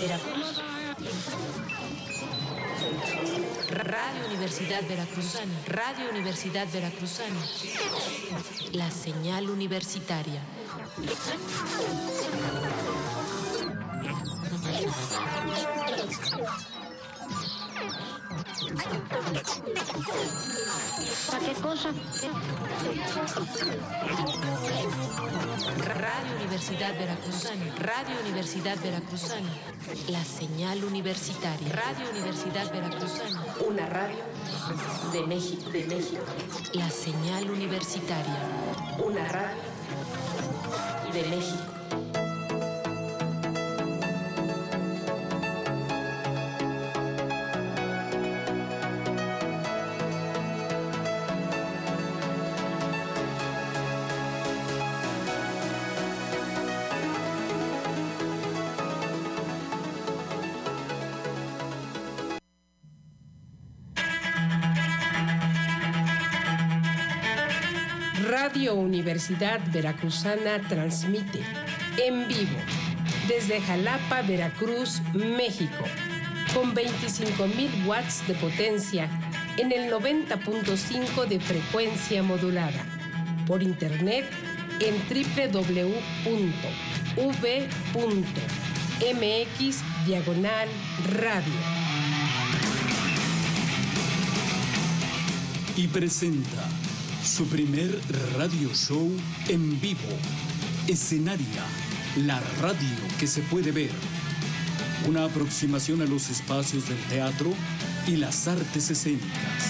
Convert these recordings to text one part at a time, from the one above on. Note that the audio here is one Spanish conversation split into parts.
Veracruz. Radio Universidad Veracruzana. Radio Universidad Veracruzana. La señal universitaria. ¿Para qué cosa? Radio Universidad Veracruzana. Radio Universidad Veracruzana. La señal universitaria. Radio Universidad Veracruzana. Una radio de México, de México. La señal universitaria. Una radio de México. Radio Universidad Veracruzana transmite en vivo desde Jalapa, Veracruz, México, con 25,000 watts de potencia en el 90.5 de frecuencia modulada, por internet en www.v.mx/radio. Y presenta su primer radio show en vivo, Escenaria, la radio que se puede ver. Una aproximación a los espacios del teatro y las artes escénicas.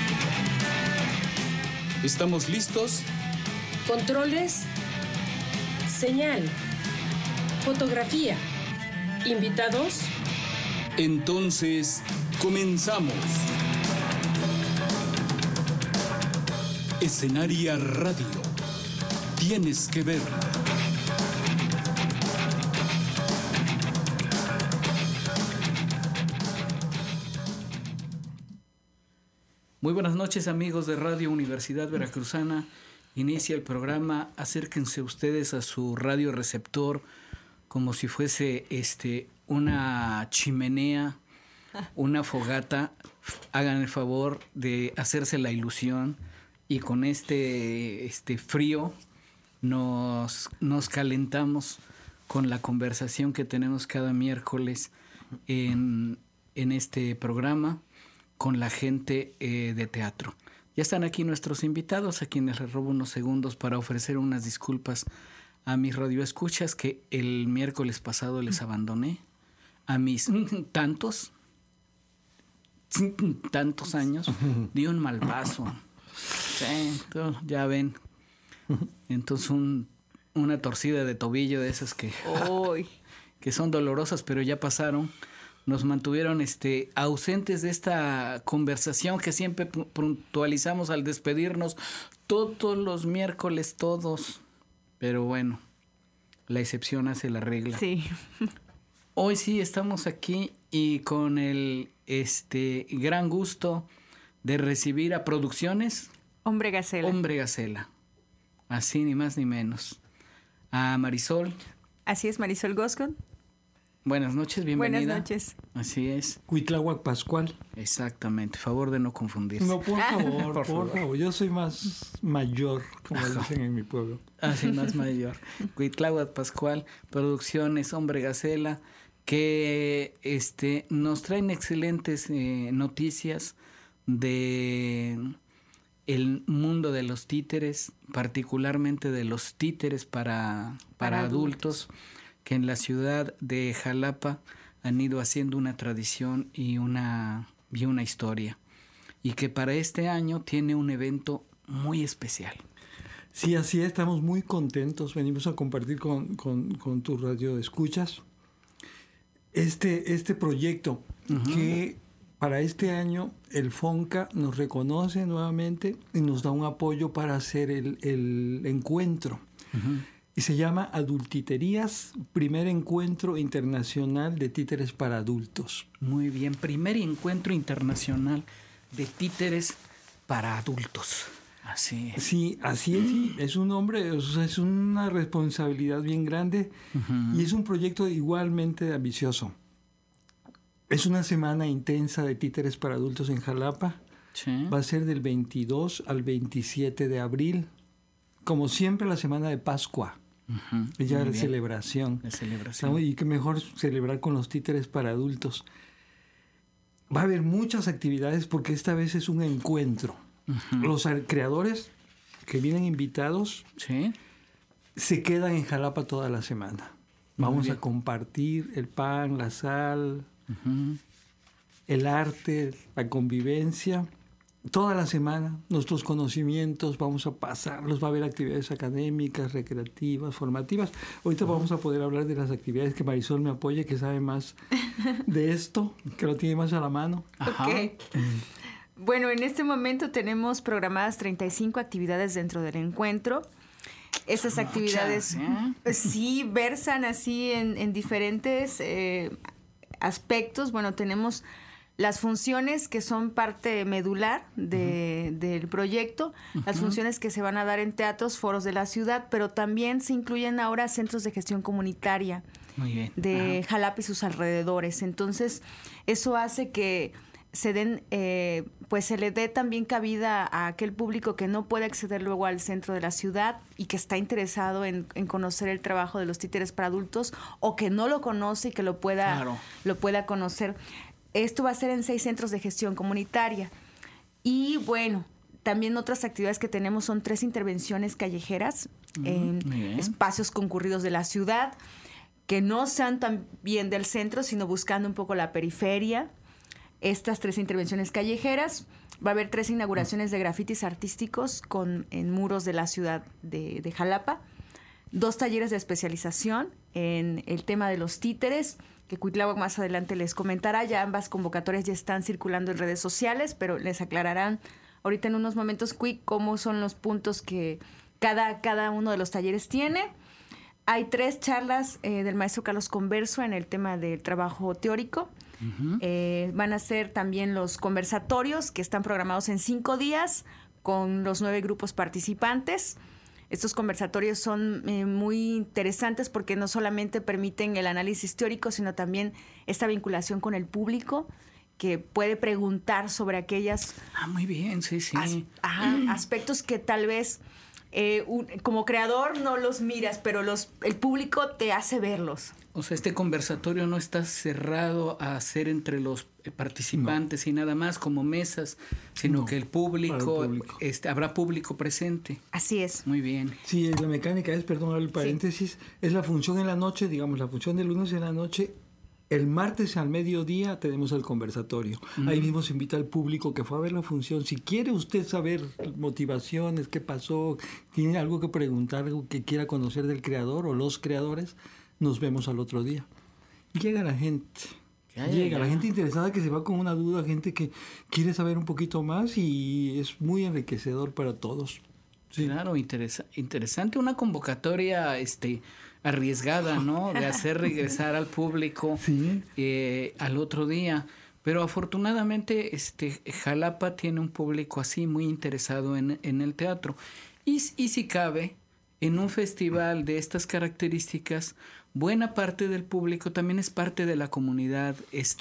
¿Estamos listos? Controles, señal, fotografía, invitados. Entonces, comenzamos. Escenaria Radio. Tienes que ver. Muy buenas noches, amigos de Radio Universidad Veracruzana. Inicia el programa. Acérquense ustedes a su radio receptor como si fuese una chimenea, una fogata. Hagan el favor de hacerse la ilusión. Y con este frío nos calentamos con la conversación que tenemos cada miércoles en este programa con la gente de teatro. Ya están aquí nuestros invitados, a quienes les robo unos segundos para ofrecer unas disculpas a mis radioescuchas que el miércoles pasado les abandoné, a mis tantos años, di un mal paso. Sí, ya ven. Entonces una torcida de tobillo de esas que son dolorosas, pero ya pasaron. Nos mantuvieron ausentes de esta conversación que siempre puntualizamos al despedirnos todos los miércoles, todos. Pero bueno, la excepción hace la regla. Sí. Hoy sí estamos aquí y con el gran gusto de recibir a Producciones Hombre Gacela. Así ni más ni menos. A Marisol. Así es, Marisol Goscon. Buenas noches, bienvenida. Buenas noches. Así es. Cuitláhuac Pascual. Exactamente, favor de no confundirse. No, por favor, por favor. Yo soy más mayor, como dicen en mi pueblo. Así, más mayor. Cuitláhuac Pascual, Producciones Hombre Gacela, que nos traen excelentes noticias de el mundo de los títeres, particularmente de los títeres para adultos, que en la ciudad de Jalapa han ido haciendo una tradición y una historia, y que para este año tiene un evento muy especial. Sí, así es, estamos muy contentos, venimos a compartir con tu radio escuchas este proyecto que para este año el FONCA nos reconoce nuevamente y nos da un apoyo para hacer el encuentro. Y se llama Adultiterías, primer encuentro internacional de títeres para adultos. Muy bien, primer encuentro internacional de títeres para adultos. Así es. Sí, así es. Es un hombre, o sea, es una responsabilidad bien grande y es un proyecto igualmente ambicioso. Es una semana intensa de títeres para adultos en Jalapa. Sí. Va a ser del 22 al 27 de abril. Como siempre, la semana de Pascua. Ya de celebración. De celebración. Y qué mejor celebrar con los títeres para adultos. Va a haber muchas actividades porque esta vez es un encuentro. Los creadores que vienen invitados se quedan en Jalapa toda la semana. Vamos a compartir el pan, la sal, el arte, la convivencia. Toda la semana, nuestros conocimientos vamos a pasarlos, va a haber actividades académicas, recreativas, formativas. Ahorita vamos a poder hablar de las actividades que Marisol me apoya, que sabe más de esto, que lo tiene más a la mano. Ok. Bueno, en este momento tenemos programadas 35 actividades dentro del encuentro. Esas actividades sí versan así en diferentes aspectos. Bueno, tenemos las funciones que son parte medular del proyecto, las funciones que se van a dar en teatros, foros de la ciudad, pero también se incluyen ahora centros de gestión comunitaria de Jalapa y sus alrededores. Entonces, eso hace que se den, pues se le dé también cabida a aquel público que no puede acceder luego al centro de la ciudad y que está interesado en conocer el trabajo de los títeres para adultos, o que no lo conoce y que lo pueda conocer. Esto va a ser en 6 centros de gestión comunitaria. Y bueno, también otras actividades que tenemos son 3 intervenciones callejeras en espacios concurridos de la ciudad, que no sean tan bien del centro, sino buscando un poco la periferia. Estas 3 intervenciones callejeras, va a haber 3 inauguraciones de grafitis artísticos en muros de la ciudad de Jalapa, 2 talleres de especialización en el tema de los títeres, que Cuitláhuac más adelante les comentará. Ya ambas convocatorias ya están circulando en redes sociales, pero les aclararán ahorita en unos momentos cómo son los puntos que cada uno de los talleres tiene. Hay 3 charlas del maestro Carlos Converso en el tema del trabajo teórico. Van a ser también los conversatorios, que están programados en 5 días con los 9 grupos participantes. Estos conversatorios son muy interesantes porque no solamente permiten el análisis teórico, sino también esta vinculación con el público, que puede preguntar sobre aquellas muy bien, sí. Aspectos que tal vez como creador no los miras, pero el público te hace verlos. O sea, este conversatorio no está cerrado a hacer entre los participantes y nada más como mesas, sino que el público, habrá público presente. Así es. Muy bien. Sí, la mecánica es, perdón el paréntesis, es la función en la noche, digamos, la función del lunes en la noche. El martes al mediodía tenemos el conversatorio. Ahí mismo se invita al público que fue a ver la función. Si quiere usted saber motivaciones, qué pasó, tiene algo que preguntar, algo que quiera conocer del creador o los creadores, nos vemos al otro día. Y llega la gente. La gente interesada que se va con una duda, gente que quiere saber un poquito más, y es muy enriquecedor para todos. Sí. Claro, interesante. Una convocatoria arriesgada, ¿no? De hacer regresar al público al otro día. Pero afortunadamente Jalapa tiene un público así muy interesado en el teatro. Y si cabe, en un festival de estas características, buena parte del público también es parte de la comunidad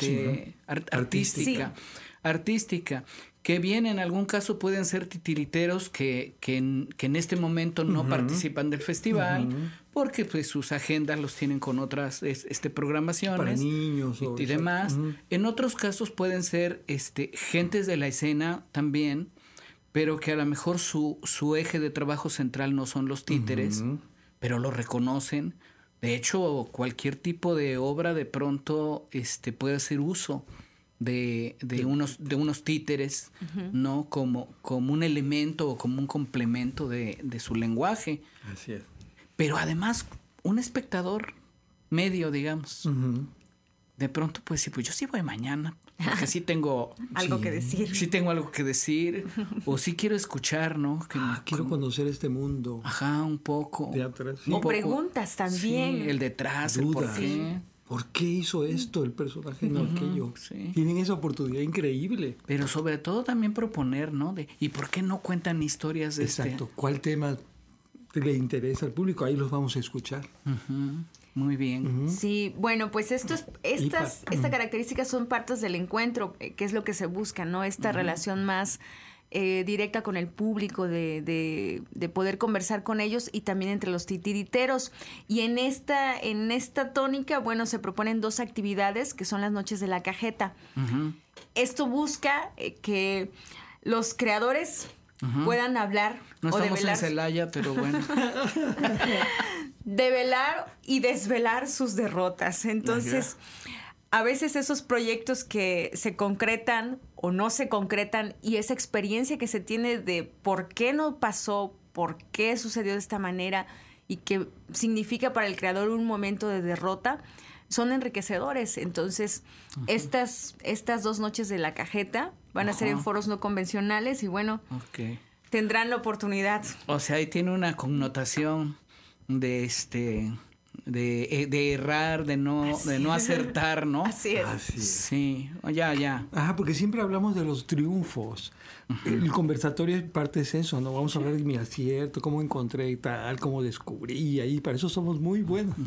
artística, que bien en algún caso pueden ser titiriteros que en este momento no participan del festival, porque pues sus agendas los tienen con otras programaciones para niños y demás. En otros casos pueden ser gentes de la escena también, pero que a lo mejor su eje de trabajo central no son los títeres, pero lo reconocen. De hecho, cualquier tipo de obra de pronto puede hacer uso de unos títeres, ¿no? Como un elemento o como un complemento de su lenguaje. Así es. Pero además, un espectador medio, digamos. De pronto, pues sí, pues yo sí voy mañana, porque sí tengo algo que decir. Sí tengo algo que decir, o sí quiero escuchar, ¿no? Quiero conocer este mundo. Un poco. De atrás. O preguntas también. Sí, el detrás, el por qué. ¿Por qué hizo esto el personaje, no aquello? Sí. Tienen esa oportunidad increíble. Pero sobre todo también proponer, ¿no? ¿Y por qué no cuentan historias de Exacto. ¿Cuál tema le interesa al público? Ahí los vamos a escuchar. Muy bien. Sí, bueno, pues estas características son partes del encuentro, que es lo que se busca, ¿no? Esta relación más directa con el público, de poder conversar con ellos y también entre los titiriteros. Y en esta tónica, bueno, se proponen 2 actividades que son las noches de la cajeta. Esto busca que los creadores puedan hablar no o estamos develar. en Celaya, pero bueno. Develar y desvelar sus derrotas. Entonces, a veces esos proyectos que se concretan o no se concretan y esa experiencia que se tiene de por qué no pasó, por qué sucedió de esta manera y que significa para el creador un momento de derrota, son enriquecedores. Entonces, estas 2 noches de la cajeta van a ser en foros no convencionales y bueno, tendrán la oportunidad. O sea, ahí tiene una connotación de errar, de no acertar, ¿no? Así es. Sí, ya. Ajá, porque siempre hablamos de los triunfos. El conversatorio parte es eso, ¿no? Vamos a hablar de mi acierto, cómo encontré tal, cómo descubrí, ahí para eso somos muy buenos.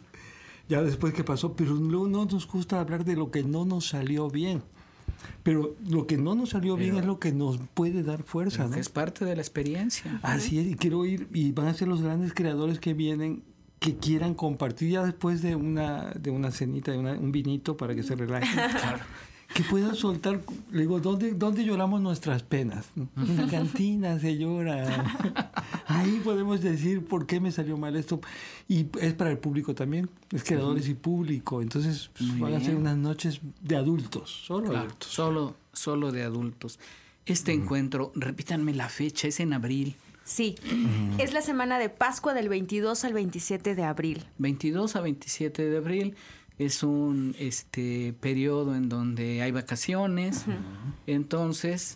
Ya después que pasó, pero luego no nos gusta hablar de lo que no nos salió bien. Pero lo que no nos salió bien es lo que nos puede dar fuerza, ¿no? Es parte de la experiencia. Así es, y quiero ir, y van a ser los grandes creadores que vienen, que quieran compartir ya después de una cenita, de un vinito para que se relajen. Claro. Que puedan soltar, le digo, ¿dónde lloramos nuestras penas? En la cantina se llora. Ahí podemos decir por qué me salió mal esto. Y es para el público también, es creadores y público. Entonces van a ser unas noches de adultos, adultos. Solo de adultos. Este encuentro, repítanme la fecha, es en abril. Sí, es la semana de Pascua del 22 al 27 de abril. 22 a 27 de abril. Es un periodo en donde hay vacaciones, entonces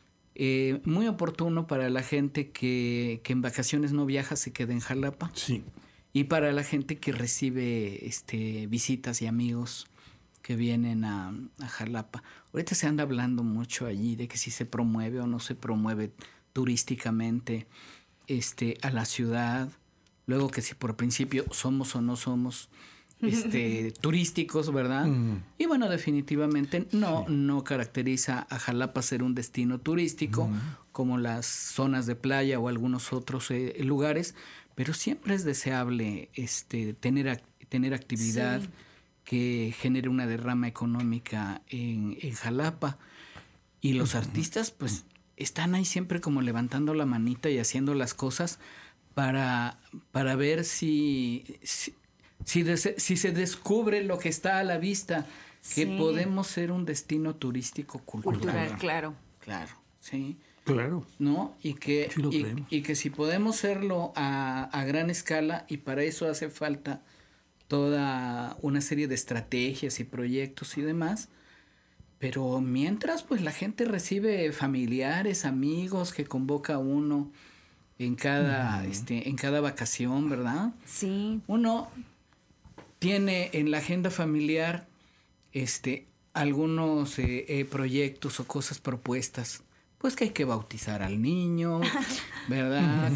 muy oportuno para la gente que en vacaciones no viaja, se queda en Jalapa. Sí. Y para la gente que recibe visitas y amigos que vienen a Jalapa. Ahorita se anda hablando mucho allí de que si se promueve o no se promueve turísticamente a la ciudad. Luego que si por principio somos o no somos turísticos, ¿verdad? Y bueno, definitivamente no caracteriza a Jalapa ser un destino turístico como las zonas de playa o algunos otros lugares, pero siempre es deseable tener actividad que genere una derrama económica en Jalapa. Y los artistas pues están ahí siempre como levantando la manita y haciendo las cosas para ver si se descubre lo que está a la vista, que podemos ser un destino turístico cultural. Claro, sí. Claro. ¿No? Y que si podemos serlo a gran escala, y para eso hace falta toda una serie de estrategias y proyectos y demás, pero mientras pues la gente recibe familiares, amigos que convoca uno en cada vacación, ¿verdad? Sí. Uno tiene en la agenda familiar algunos proyectos o cosas propuestas, pues que hay que bautizar al niño, ¿verdad?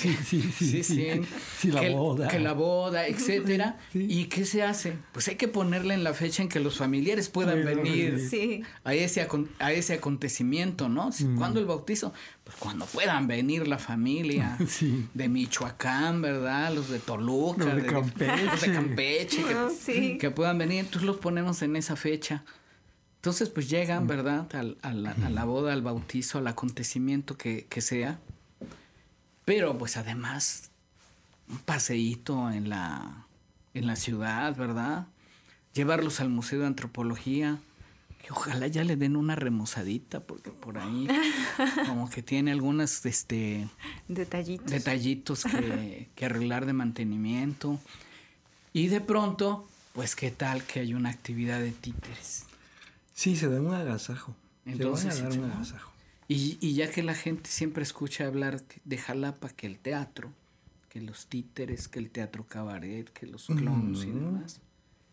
Sí, la boda. Que la boda, etcétera. Sí. ¿Y qué se hace? Pues hay que ponerle en la fecha en que los familiares puedan venir a ese acontecimiento, ¿no? ¿Cuándo el bautizo? Pues cuando puedan venir la familia de Michoacán, ¿verdad? Los de Toluca, los de Campeche, que puedan venir. Entonces los ponemos en esa fecha. Entonces, pues llegan, ¿verdad? A la boda, al bautizo, al acontecimiento que sea. Pero, pues, además, un paseíto en la ciudad, ¿verdad? Llevarlos al Museo de Antropología. Que ojalá ya le den una remozadita, porque por ahí como que tiene algunos detallitos que arreglar de mantenimiento. Y de pronto, pues, ¿qué tal que hay una actividad de títeres? Sí, se da un agasajo. Entonces, se van a dar un agasajo. Y ya que la gente siempre escucha hablar de Jalapa, que el teatro, que los títeres, que el teatro cabaret, que los clowns y demás,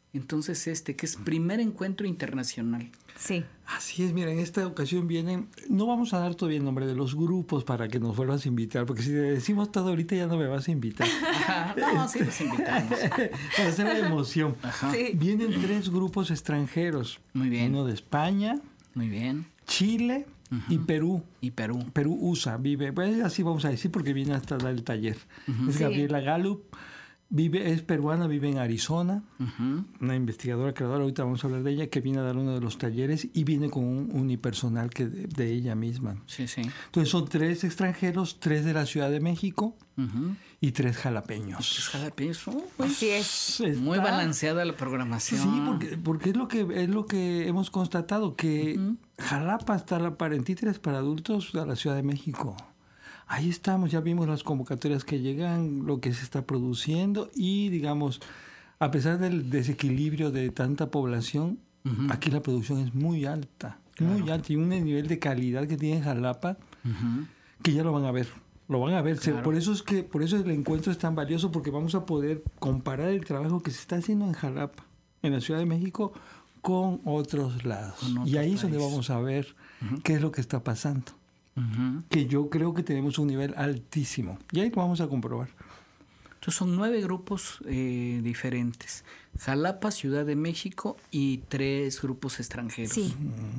entonces que es primer encuentro internacional. Sí. Así es, mira, en esta ocasión vienen, no vamos a dar todavía el nombre de los grupos para que nos vuelvas a invitar, porque si te decimos todo ahorita ya no me vas a invitar. Ajá, no, sí los invitamos. Para hacer la emoción. Ajá. Sí. Vienen 3 grupos extranjeros. Muy bien. Uno de España, Muy bien. Chile y Perú. Y Perú. Perú USA, vive, pues así vamos a decir porque viene hasta dar el taller. Es Sí. Gabriela Gallup, es peruana, vive en Arizona, una investigadora, creadora, ahorita vamos a hablar de ella, que viene a dar uno de los talleres y viene con un unipersonal que de ella misma. Sí, sí. Entonces son 3 extranjeros, 3 de la Ciudad de México y 3 jalapeños. Pues jalapeños, pues, Así es. Está- muy balanceada la programación. Sí, porque es lo que hemos constatado, que Jalapa está la parentitres para adultos de la Ciudad de México. Ahí estamos, ya vimos las convocatorias que llegan, lo que se está produciendo y, digamos, a pesar del desequilibrio de tanta población, aquí la producción es muy alta, muy alta y un nivel de calidad que tiene Jalapa que ya lo van a ver. Lo van a ver. Claro. Por eso el encuentro es tan valioso, porque vamos a poder comparar el trabajo que se está haciendo en Jalapa, en la Ciudad de México, con otros lados. Con otros y ahí es donde países. vamos a ver qué es lo que está pasando. Que yo creo que tenemos un nivel altísimo. Y ahí lo vamos a comprobar. Entonces son 9 grupos diferentes. Jalapa, Ciudad de México y 3 grupos extranjeros. Sí.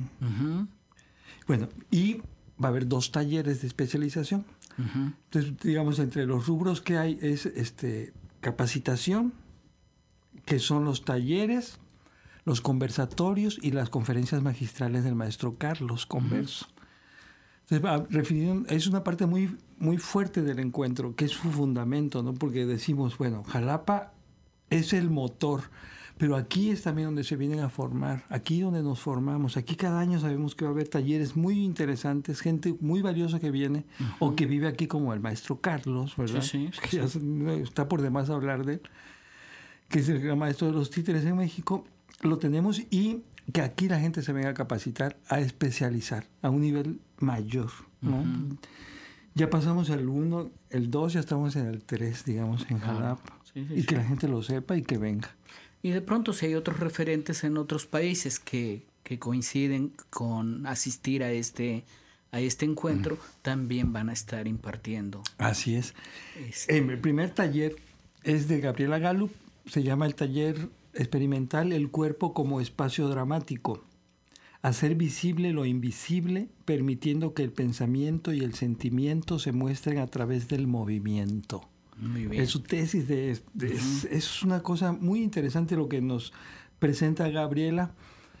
Bueno, y va a haber 2 talleres de especialización. Entonces, digamos, entre los rubros que hay es capacitación, que son los talleres, los conversatorios y las conferencias magistrales del maestro Carlos Converso. Entonces, es una parte muy, muy fuerte del encuentro, que es su fundamento, ¿no? Porque decimos, bueno, Jalapa es el motor, pero aquí es también donde se vienen a formar, aquí donde nos formamos. Aquí cada año sabemos que va a haber talleres muy interesantes, gente muy valiosa que viene o que vive aquí, como el maestro Carlos, ¿verdad? Sí, Que ya está por demás hablar de él, que es el gran maestro de los títeres en México. Lo tenemos, y que aquí la gente se venga a capacitar, a especializar a un nivel mayor, ¿no? Ya pasamos el 1, el 2, ya estamos en el 3, digamos, en Jalapa. Sí, y que la gente lo sepa y que venga. Y de pronto, si hay otros referentes en otros países que coinciden con asistir a este encuentro, también van a estar impartiendo. Así es. El primer taller es de Gabriela Gallup, se llama el taller experimental El cuerpo como espacio dramático. Hacer visible lo invisible, permitiendo que el pensamiento y el sentimiento se muestren a través del movimiento. Muy bien. Es su tesis es una cosa muy interesante lo que nos presenta Gabriela,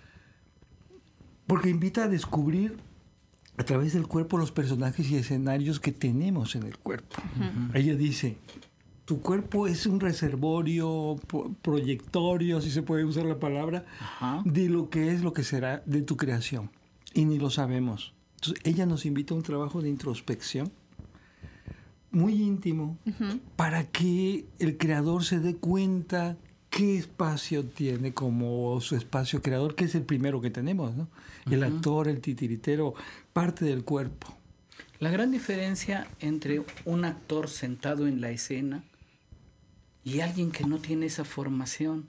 porque invita a descubrir a través del cuerpo los personajes y escenarios que tenemos en el cuerpo. Ella dice, tu cuerpo es un reservorio, proyectorio, si se puede usar la palabra, de lo que será de tu creación. Y ni lo sabemos. Entonces, ella nos invita a un trabajo de introspección muy íntimo, para que el creador se dé cuenta qué espacio tiene como su espacio creador, que es el primero que tenemos, ¿no? El actor, el titiritero, parte del cuerpo. La gran diferencia entre un actor sentado en la escena y alguien que no tiene esa formación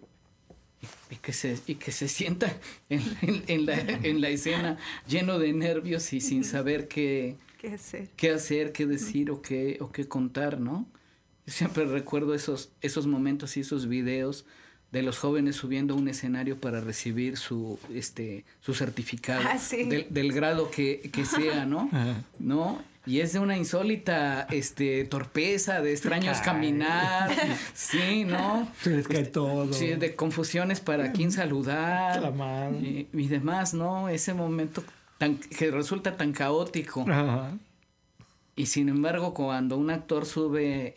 y que se sienta en la escena lleno de nervios y sin saber qué hacer, qué decir o qué contar, ¿no? Yo siempre recuerdo esos momentos y esos videos de los jóvenes subiendo a un escenario para recibir su certificado del grado que sea, ¿no? ¿No? Y es de una insólita torpeza, de extraños caminar, sí, ¿no? Se les cae todo. Sí, de confusiones para quién saludar La mano. y demás, ¿no? Ese momento que resulta tan caótico. Ajá. Y sin embargo, cuando un actor sube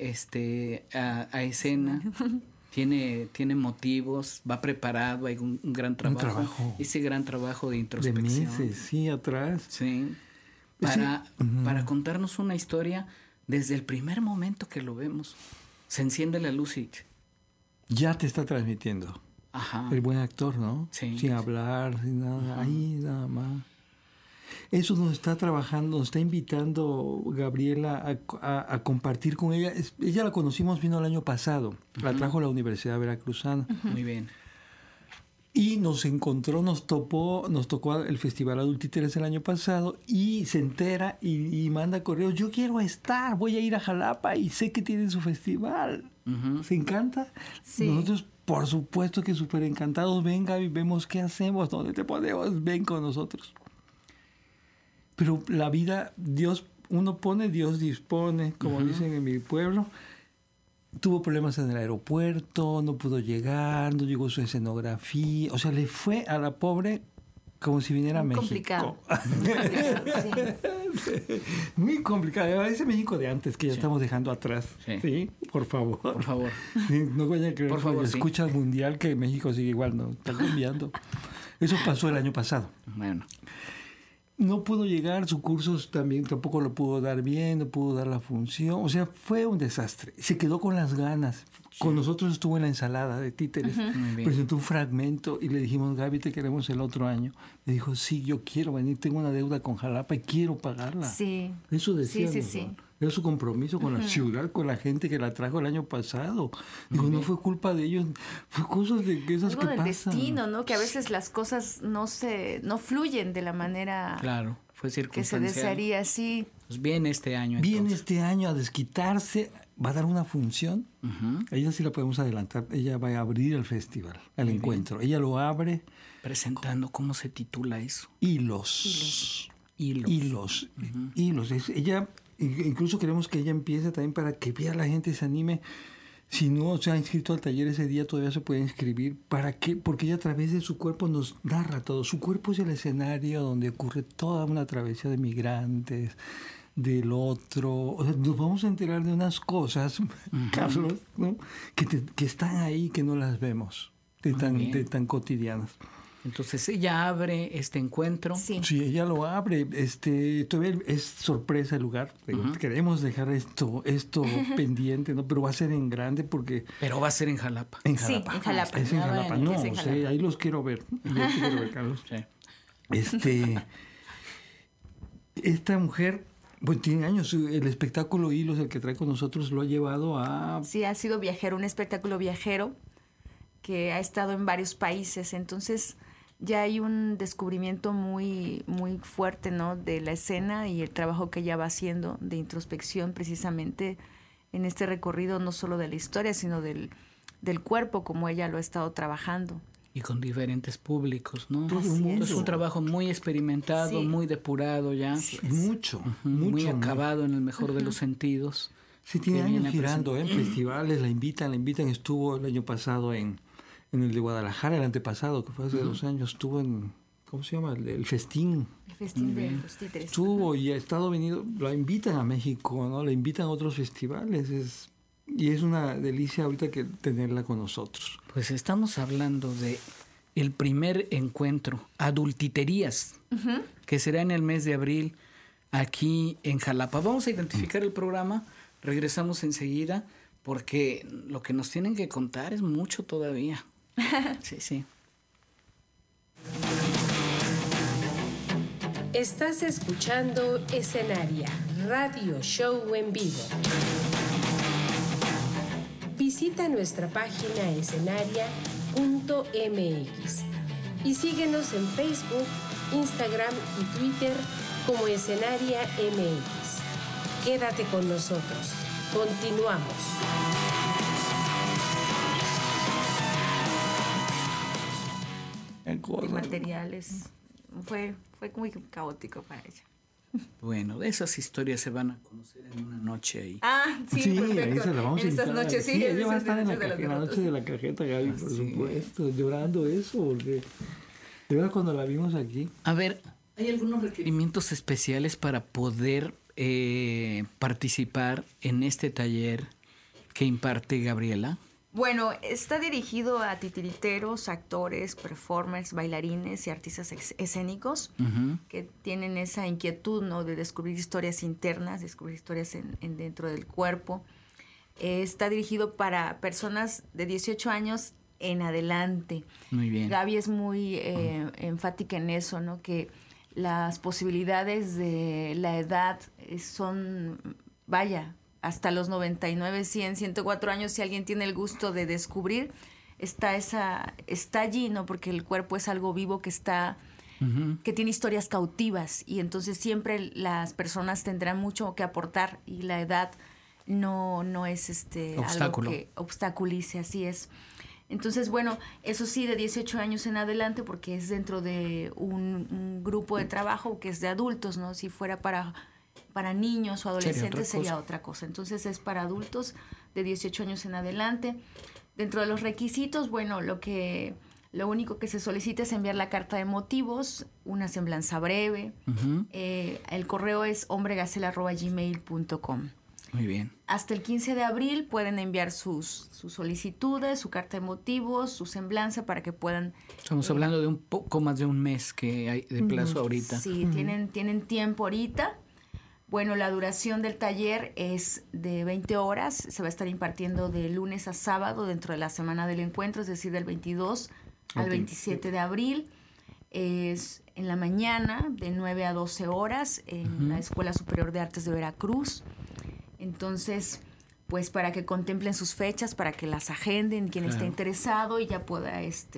a escena, tiene motivos, va preparado, hay un gran trabajo. Ese gran trabajo de introspección. De meses, sí, atrás. Sí. Para contarnos una historia desde el primer momento que lo vemos. Se enciende la luz y... Ya te está transmitiendo. Ajá. El buen actor, ¿no? Sí. Sin hablar, sin nada. Ahí nada más. Eso nos está trabajando, nos está invitando Gabriela a compartir con ella. Ella la conocimos, vino el año pasado. La trajo a la Universidad Veracruzana. Muy bien. Y nos tocó el Festival Adultíteres el año pasado y se entera y manda correos. Yo quiero estar, voy a ir a Jalapa y sé que tienen su festival. ¿Se encanta? Sí. Nosotros, por supuesto que súper encantados. Ven, Gaby, vemos qué hacemos, dónde te ponemos, ven con nosotros. Pero la vida, uno pone, Dios dispone, como dicen en mi pueblo. Tuvo problemas en el aeropuerto, no pudo llegar, no llegó su escenografía. O sea, le fue a la pobre como si viniera a México. Complicado. Muy complicado. Ese México de antes que ya estamos dejando atrás. Sí. ¿Sí? Por favor. Por favor. Sí, no vayan a creer Por favor, cuando escuchas mundial que México sigue igual, no, está cambiando. Eso pasó el año pasado. Bueno. No pudo llegar, su curso tampoco lo pudo dar bien, no pudo dar la función. O sea, fue un desastre. Se quedó con las ganas. Sí. Con nosotros estuvo en la ensalada de títeres. Presentó un fragmento y le dijimos, Gaby, te queremos el otro año. Me dijo, sí, yo quiero venir, tengo una deuda con Jalapa y quiero pagarla. Sí. Eso decía. Sí. Era su compromiso con la ciudad, con la gente que la trajo el año pasado. Digo, no fue culpa de ellos, fue cosas de esas algo que del pasan. Destino, ¿no? Que a veces las cosas no fluyen de la manera Claro, fue circunstancial. que se desearía, sí. Pues viene este año. Viene este año a desquitarse, va a dar una función. Ella sí la podemos adelantar. Ella va a abrir el festival, el encuentro. Ella lo abre. Presentando, ¿cómo se titula eso? Hilos. Ella, incluso queremos que ella empiece también para que vea la gente, se anime. Si no se ha inscrito al taller ese día, todavía se puede inscribir. ¿Para qué? Porque ella a través de su cuerpo nos narra todo. Su cuerpo es el escenario donde ocurre toda una travesía de migrantes, del otro. O sea, nos vamos a enterar de unas cosas, Carlos, ¿no? que están ahí, que no las vemos, de tan cotidianas. Entonces ella abre este encuentro. Sí, ella lo abre. Todavía es sorpresa el lugar. Queremos dejar esto pendiente, ¿no? Pero va a ser en grande porque... Pero va a ser en Jalapa. En Jalapa. Sí, en Jalapa. Es en Jalapa. Bueno, No, es en Jalapa. ahí los quiero ver. Carlos. Sí. Esta mujer... Pues tiene años. El espectáculo Hilos, el que trae con nosotros, lo ha llevado a... Sí, ha sido viajero, un espectáculo viajero que ha estado en varios países. Entonces ya hay un descubrimiento muy, muy fuerte, ¿no? De la escena y el trabajo que ella va haciendo de introspección precisamente en este recorrido, no solo de la historia, sino del cuerpo, como ella lo ha estado trabajando. Y con diferentes públicos, ¿no? Es un trabajo muy experimentado, muy depurado ya. Mucho. Muy acabado en el mejor de los sentidos. Sí, tiene años girando en festivales, la invitan. Estuvo el año pasado en el de Guadalajara, el antepasado, que fue hace 2 años, estuvo en, ¿cómo se llama? El Festín. El Festín de los Títeres. Estuvo y ha estado venido, la invitan a México, ¿no? La invitan a otros festivales, y es una delicia ahorita que tenerla con nosotros. Pues estamos hablando de el primer encuentro, Adultiterías, que será en el mes de abril aquí en Jalapa. Vamos a identificar el programa, regresamos enseguida, porque lo que nos tienen que contar es mucho todavía. Sí. Estás escuchando Escenaria, radio show en vivo. Visita nuestra página escenaria.mx y síguenos en Facebook, Instagram y Twitter como Escenaria MX. Quédate con nosotros. Continuamos. De materiales. Fue muy caótico para ella. Bueno, de esas historias se van a conocer en una noche ahí. Sí, perfecto. Ahí se la vamos en a esas invitar. noches, sí. Ella va a estar en la noches noche de la cajeta, Gaby, por supuesto, llorando eso, porque de verdad cuando la vimos aquí. A ver, ¿hay algunos requerimientos especiales para poder participar en este taller que imparte Gabriela? Bueno, está dirigido a titiriteros, actores, performers, bailarines y artistas escénicos que tienen esa inquietud, ¿no? De descubrir historias internas, descubrir historias en dentro del cuerpo. Está dirigido para personas de 18 años en adelante. Muy bien. Gaby es muy enfática en eso, ¿no? Que las posibilidades de la edad son, hasta los 99, 100, 104 años, si alguien tiene el gusto de descubrir, está allí, ¿no? Porque el cuerpo es algo vivo que está, que tiene historias cautivas, y entonces siempre las personas tendrán mucho que aportar, y la edad no es obstáculo. algo que obstaculice, así es. Entonces, bueno, eso sí, de 18 años en adelante, porque es dentro de un grupo de trabajo que es de adultos, ¿no? Si fuera para niños o adolescentes sería otra cosa. Entonces es para adultos de 18 años en adelante. Dentro de los requisitos, bueno, lo único que se solicita es enviar la carta de motivos, una semblanza breve. El correo es hombregacela@gmail.com. Muy bien. Hasta el 15 de abril pueden enviar sus solicitudes, su carta de motivos, su semblanza, para que puedan... Estamos hablando de un poco más de un mes que hay de plazo ahorita. Sí, tienen tiempo ahorita. Bueno, la duración del taller es de 20 horas. Se va a estar impartiendo de lunes a sábado dentro de la semana del encuentro, es decir, del 22 al 27 de abril. Es en la mañana, de 9 a 12 horas, en la Escuela Superior de Artes de Veracruz. Entonces, pues para que contemplen sus fechas, para que las agenden, quien esté interesado, y ya pueda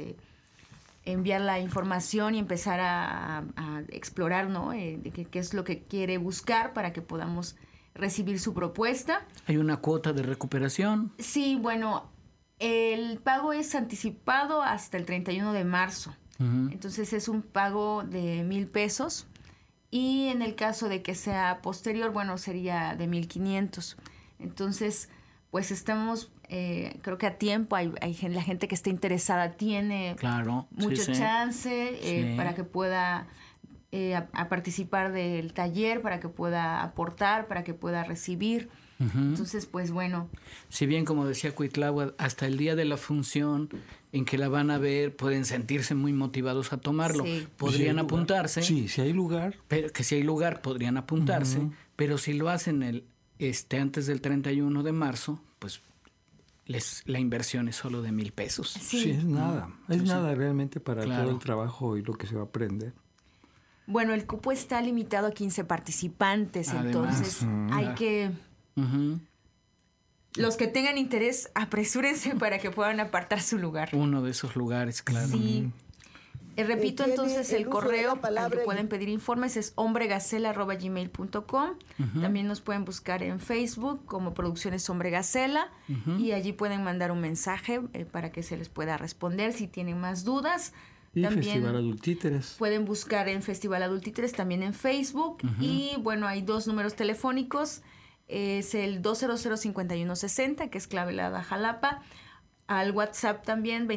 enviar la información y empezar a explorar, ¿no? Qué es lo que quiere buscar para que podamos recibir su propuesta. ¿Hay una cuota de recuperación? Sí, bueno, el pago es anticipado hasta el 31 de marzo. Entonces es un pago de 1,000 pesos. Y en el caso de que sea posterior, bueno, sería de 1,500. Entonces, pues estamos, creo que a tiempo. La gente que esté interesada tiene mucho chance para que pueda a participar del taller, para que pueda aportar, para que pueda recibir. Entonces, pues bueno. Si bien, como decía Cuitláhuac, hasta el día de la función en que la van a ver, pueden sentirse muy motivados a tomarlo. Sí. Podrían apuntarse. Sí, si hay lugar. Pero que si hay lugar, podrían apuntarse. Pero si lo hacen antes del 31 de marzo, pues la inversión es solo de 1,000 pesos. Sí, es nada. Es nada realmente para todo el trabajo y lo que se va a aprender. Bueno, el cupo está limitado a 15 participantes. Además, entonces hay que... Los que tengan interés, apresúrense para que puedan apartar su lugar. Uno de esos lugares, claro. Sí. Repito entonces el correo al que pueden pedir informes es hombregacela@gmail.com. También nos pueden buscar en Facebook como Producciones Hombre Gacela, y allí pueden mandar un mensaje para que se les pueda responder si tienen más dudas. Y también Festival Adultíteres. Pueden buscar en Festival Adultíteres también en Facebook. Y bueno, hay 2 números telefónicos. Es el 200-5160, que es Clavelada Jalapa. Al WhatsApp también,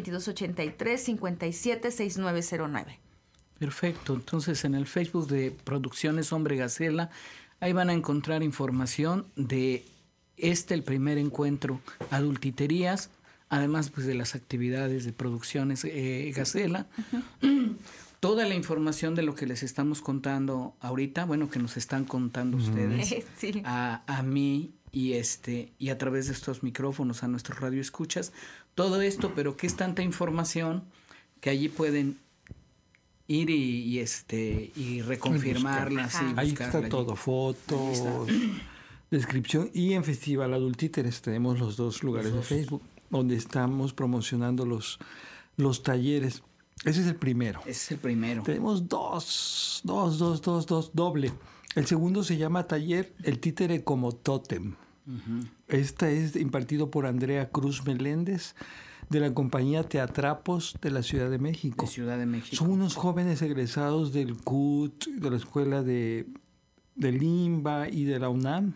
2283-576909. Perfecto. Entonces, en el Facebook de Producciones Hombre Gacela, ahí van a encontrar información de el primer encuentro Adultiterías, además pues de las actividades de Producciones Gacela. Toda la información de lo que les estamos contando ahorita, bueno, que nos están contando ustedes a mí y a través de estos micrófonos a nuestros radioescuchas, todo esto, pero que es tanta información que allí pueden ir y reconfirmarlas. Ahí está todo, fotos, descripción. Y en Festival Adultíteres tenemos los 2 lugares de Facebook donde estamos promocionando los talleres. Ese es el primero. Tenemos dos, doble. El segundo se llama Taller El Títere como Tótem. Este es impartido por Andrea Cruz Meléndez, de la compañía Teatrapos de la Ciudad de México. Son unos jóvenes egresados del CUT, de la Escuela de Limba y de la UNAM.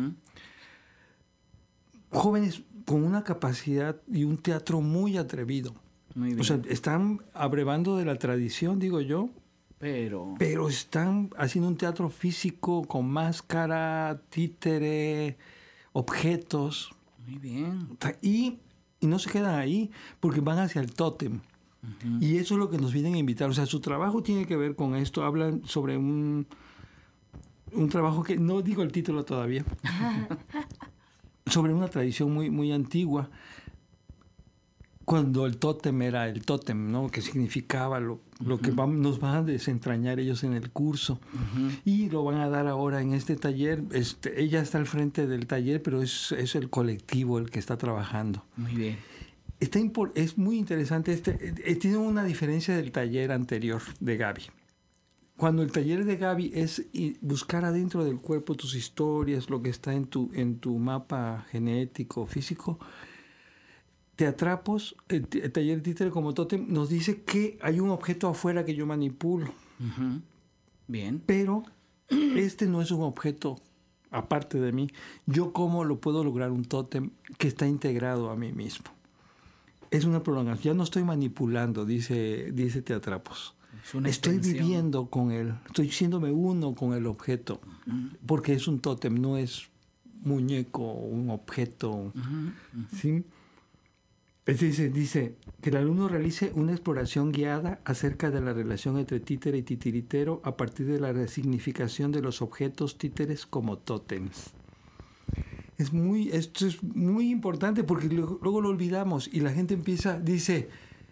Jóvenes con una capacidad y un teatro muy atrevido. Muy bien. O sea, están abrevando de la tradición, digo yo, pero están haciendo un teatro físico con máscara, títere, objetos. Muy bien. Y no se quedan ahí, porque van hacia el tótem. Y eso es lo que nos vienen a invitar. O sea, su trabajo tiene que ver con esto. Hablan sobre un trabajo que no digo el título todavía. Sobre una tradición muy, muy antigua. Cuando el tótem era el tótem, ¿no? Que significaba lo que nos van a desentrañar ellos en el curso. Y lo van a dar ahora en este taller. Ella está al frente del taller, pero es el colectivo el que está trabajando. Muy bien. es muy interesante. Tiene una diferencia del taller anterior de Gaby. Cuando el taller de Gaby es buscar adentro del cuerpo tus historias, lo que está en tu mapa genético, físico, Teatrapos, el taller de títere como tótem, nos dice que hay un objeto afuera que yo manipulo. Uh-huh. Bien. Pero este no es un objeto aparte de mí. Yo cómo lo puedo lograr un tótem que está integrado a mí mismo. Es una prolongación. Ya no estoy manipulando, dice Teatrapos. Estoy viviendo con él. Estoy siéndome uno con el objeto. Uh-huh. Porque es un tótem, no es muñeco, un objeto. Uh-huh. Uh-huh. ¿Sí? Dice que el alumno realice una exploración guiada acerca de la relación entre títere y titiritero a partir de la resignificación de los objetos títeres como tótems. Esto es muy importante porque luego lo olvidamos y la gente dice,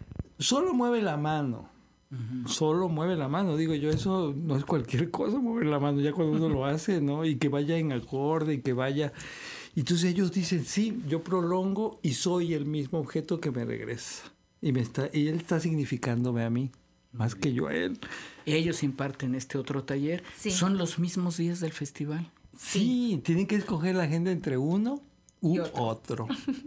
solo mueve la mano. Uh-huh. Solo mueve la mano. Digo yo, eso no es cualquier cosa, mover la mano ya cuando uno lo hace, ¿no? Y que vaya en acorde y que vaya... Entonces ellos dicen, sí, yo prolongo y soy el mismo objeto que me regresa. Y él está significándome a mí, más que yo a él. Ellos imparten este otro taller. Sí. ¿Son los mismos días del festival? Sí, tienen que escoger la agenda entre uno u otro.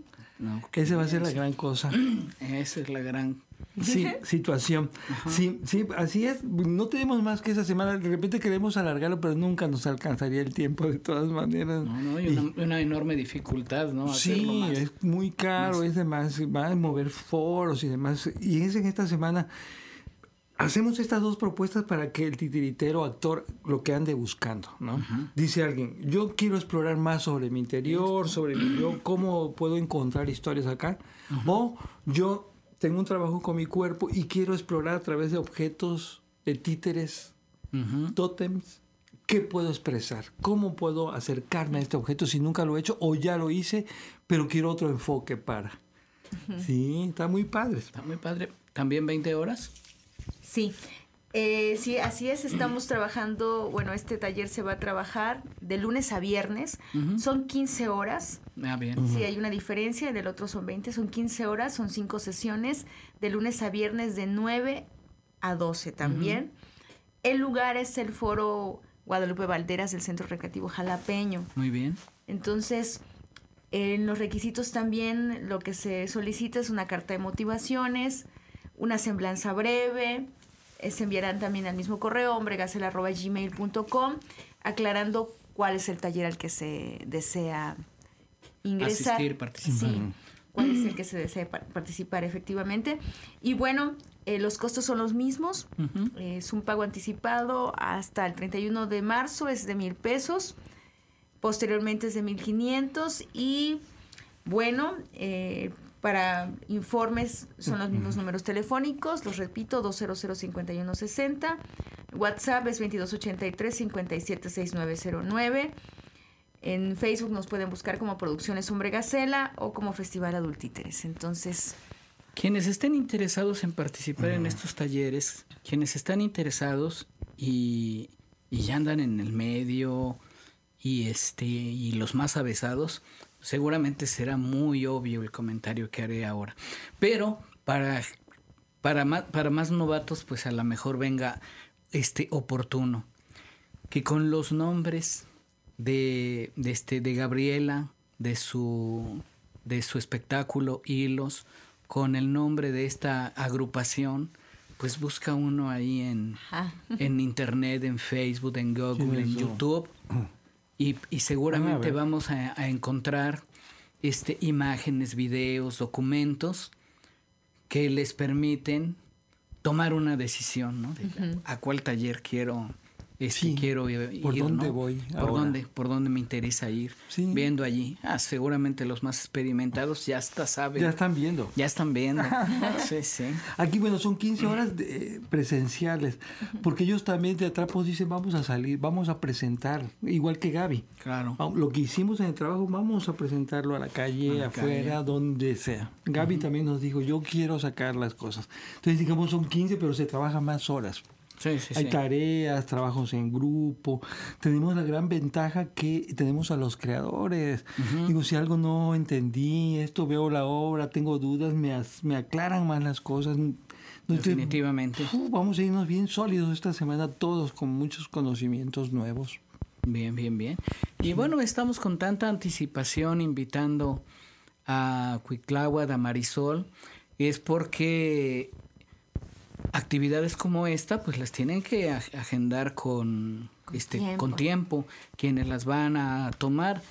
No, esa va a ser la gran cosa. Esa es la gran situación. Uh-huh. Sí, así es. No tenemos más que esa semana. De repente queremos alargarlo, pero nunca nos alcanzaría el tiempo de todas maneras. No, y una enorme dificultad, ¿no? Sí, es muy caro, es demás, va a mover foros y demás. Y en esta semana hacemos estas dos propuestas para que el titiritero actor lo que ande buscando, ¿no? Uh-huh. Dice alguien, yo quiero explorar más sobre mi interior, sobre mi yo, cómo puedo encontrar historias acá. Uh-huh. O yo tengo un trabajo con mi cuerpo y quiero explorar a través de objetos, de títeres, uh-huh, tótems, qué puedo expresar, cómo puedo acercarme a este objeto si nunca lo he hecho o ya lo hice, pero quiero otro enfoque para. Uh-huh. Sí, está muy padre. Está muy padre. ¿También 20 horas? Sí. Sí, así es, estamos trabajando, bueno, este taller se va a trabajar de lunes a viernes, uh-huh, son 15 horas. Ah, bien. Uh-huh. Sí, hay una diferencia, en el otro son 20, son 15 horas, son 5 sesiones, de lunes a viernes de 9 a 12 también. Uh-huh. El lugar es el Foro Guadalupe Valderas del Centro Recreativo Jalapeño. Muy bien. Entonces, en los requisitos también lo que se solicita es una carta de motivaciones, una semblanza breve. Se enviarán también al mismo correo, hombregacel@gmail.com, aclarando cuál es el taller al que se desea ingresar. Asistir, participar. Sí, cuál es el que se desea participar efectivamente. Y bueno, los costos son los mismos. Uh-huh. Es un pago anticipado hasta el 31 de marzo, es de 1,000 pesos. Posteriormente es de 1,500 y bueno, para informes son los mismos números telefónicos, los repito, 200-5160. WhatsApp es 2283-576909. En Facebook nos pueden buscar como Producciones Hombre Gacela o como Festival Adultíteres. Entonces, quienes estén interesados en participar en estos talleres, quienes están interesados y ya andan en el medio y los más avesados, seguramente será muy obvio el comentario que haré ahora. Pero para más novatos, pues a lo mejor venga oportuno. Que con los nombres de Gabriela, de su espectáculo Hilos, con el nombre de esta agrupación, pues busca uno ahí en internet, en Facebook, en Google, en YouTube. Y seguramente vamos a encontrar imágenes, videos, documentos que les permiten tomar una decisión, ¿no? Uh-huh. ¿A cuál taller quiero ir? ¿Por dónde ¿no? voy ¿Por dónde me interesa ir? Sí. Viendo allí. Seguramente los más experimentados ya saben. Ya están viendo. Sí. Aquí, bueno, son 15 horas presenciales, porque ellos también de Teatrapos dicen, vamos a salir, vamos a presentar, igual que Gaby. Claro. Lo que hicimos en el trabajo, vamos a presentarlo a la calle, afuera, donde sea. Gaby también nos dijo, yo quiero sacar las cosas. Entonces, digamos, son 15, pero se trabaja más horas. Hay tareas, trabajos en grupo. Tenemos la gran ventaja que tenemos a los creadores. Digo, si algo no entendí, veo la obra, tengo dudas, me aclaran más las cosas. Definitivamente. Vamos a irnos bien sólidos esta semana, todos con muchos conocimientos nuevos. Bien. Y bueno, estamos con tanta anticipación invitando a Cuitláhuac, a Marisol, es porque actividades como esta pues las tienen que agendar con tiempo quienes las van a tomar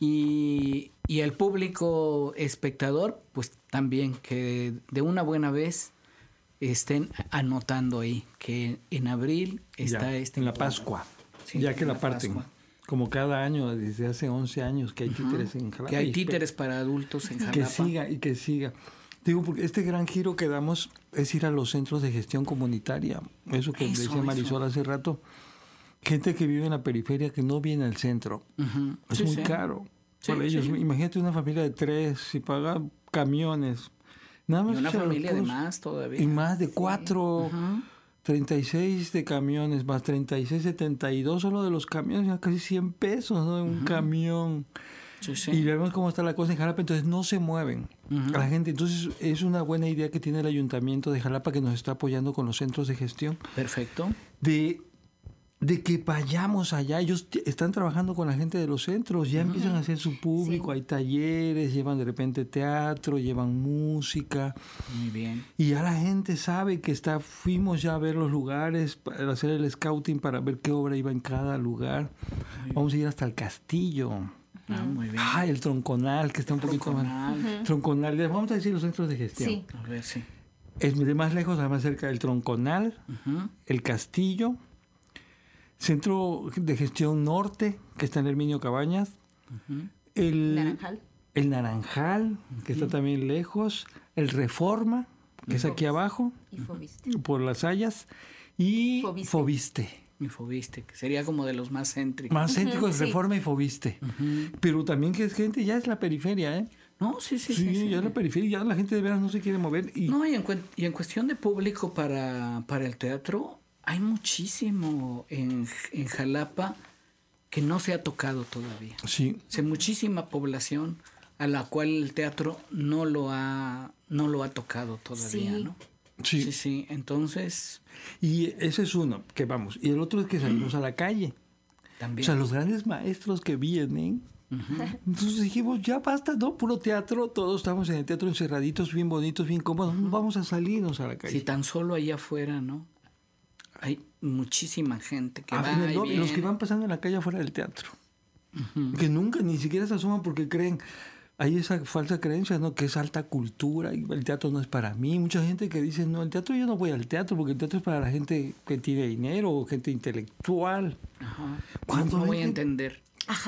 y el público espectador pues también que de una buena vez estén anotando ahí que en abril está en la Pascua, ya que la parten. Pascua. Como cada año, desde hace 11 años que hay títeres en Jalapa. Que hay títeres para adultos en Jalapa. Que siga. Digo, porque este gran giro que damos es ir a los centros de gestión comunitaria. Eso que decía Marisol hace rato. Gente que vive en la periferia que no viene al centro. Es muy caro para ellos. Imagínate una familia de 3 y paga camiones. Nada más y una familia de más todavía. Y más de 4... 36 de camiones, más 36, 72 solo de los camiones, ya casi 100 pesos, ¿no? Un camión. Y vemos cómo está la cosa en Jalapa, entonces no se mueven a la gente. Entonces es una buena idea que tiene el Ayuntamiento de Jalapa, que nos está apoyando con los centros de gestión. Perfecto. De que vayamos allá. Ellos están trabajando con la gente de los centros, ya empiezan a hacer su público, hay talleres, llevan de repente teatro, llevan música. Muy bien. Y ya la gente sabe que fuimos ya a ver los lugares, para hacer el scouting, para ver qué obra iba en cada lugar. Vamos a ir hasta el castillo. Muy bien. El Tronconal, que está un poquito más. Tronconal, vamos a decir los centros de gestión. Sí. A ver, sí. Es de más lejos, más cerca del Tronconal, el castillo, Centro de Gestión Norte, que está en Herminio Cabañas. El Naranjal, que está también lejos. El Reforma, que es aquí abajo, por las Hayas. Y Fobiste. Y Fobiste, que sería como de los más céntricos. Más céntricos, Reforma y Fobiste. Pero también que es gente, ya es la periferia, ¿eh? No, sí. Ya es la periferia, ya la gente de veras no se quiere mover. No, y en cuestión de público para el teatro, hay muchísimo en Jalapa que no se ha tocado todavía. Sí. Hay muchísima población a la cual el teatro no lo ha tocado todavía, ¿no? Sí. Entonces... Y ese es uno, que vamos. Y el otro es que salimos a la calle. También. O sea, los grandes maestros que vienen... Entonces dijimos, ya basta, ¿no? Puro teatro, todos estamos en el teatro encerraditos, bien bonitos, bien cómodos. Vamos a salirnos a la calle. Si tan solo allá afuera, ¿no? Hay muchísima gente que va y viene. Los que van pasando en la calle afuera del teatro. Que nunca, ni siquiera se asoman porque creen... Hay esa falsa creencia, ¿no? Que es alta cultura y el teatro no es para mí. Mucha gente que dice, no, el teatro, yo no voy al teatro porque el teatro es para la gente que tiene dinero o gente intelectual. ¿Cuándo voy a entender?